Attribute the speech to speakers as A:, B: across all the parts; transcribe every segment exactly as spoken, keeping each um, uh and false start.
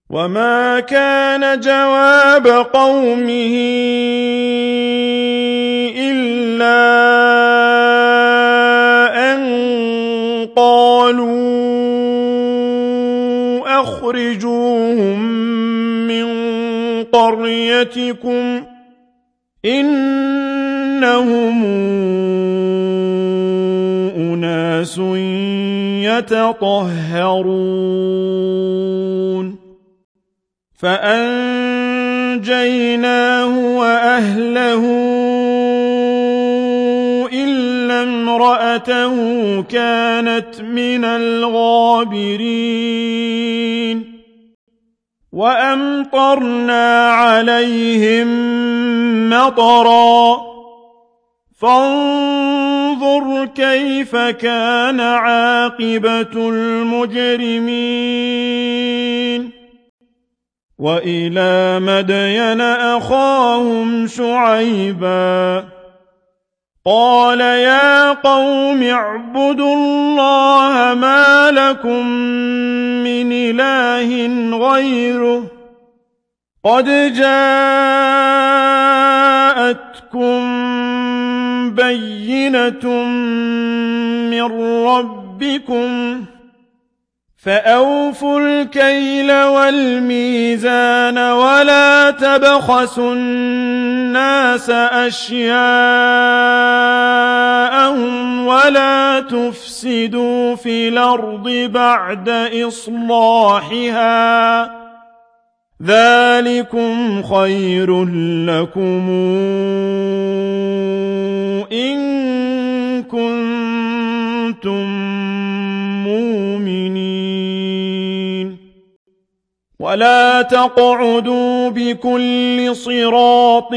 A: وما كان جواب قومه إلا أن قالوا أخرجوهم من قريتكم إنهم أناس يتطهرون فأنجيناه وأهله إلا امرأته كانت من الغابرين وأمطرنا عليهم مطرا فانظر كيف كان عاقبة المجرمين وإلى مدين أخاهم شعيبا قال يا قوم اعبدوا الله ما لكم من إله غيره قد جاءتكم بينة من ربكم فأوفوا الكيل والميزان ولا تبخسوا الناس أشياءهم ولا تفسدوا في الأرض بعد إصلاحها ذلكم خير لكم إن كنتم مؤمنين ولا تقعدوا بكل صراط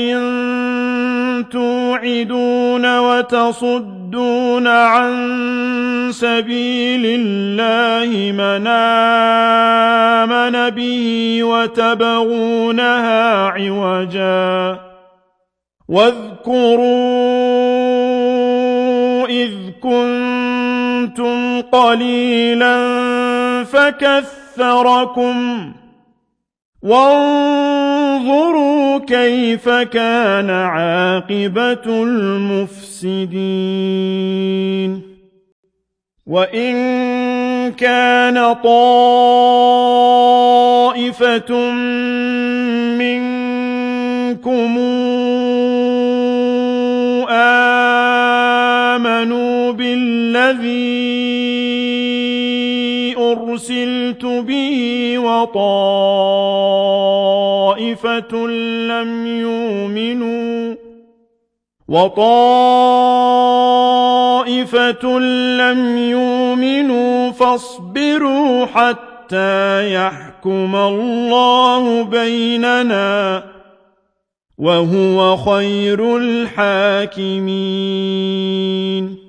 A: توعدون وتصدون عن سبيل الله من آمن به وتبغونها عوجا واذكروا إذ كنتم قليلا فكثركم وانظروا كيف كان عاقبة المفسدين وإن كان طائفة منكم آمنوا بالذي أرسلت به وطائفة لم يؤمنوا وطائفة لم يؤمنوا فاصبروا حتى يحكم الله بيننا وهو خير الحاكمين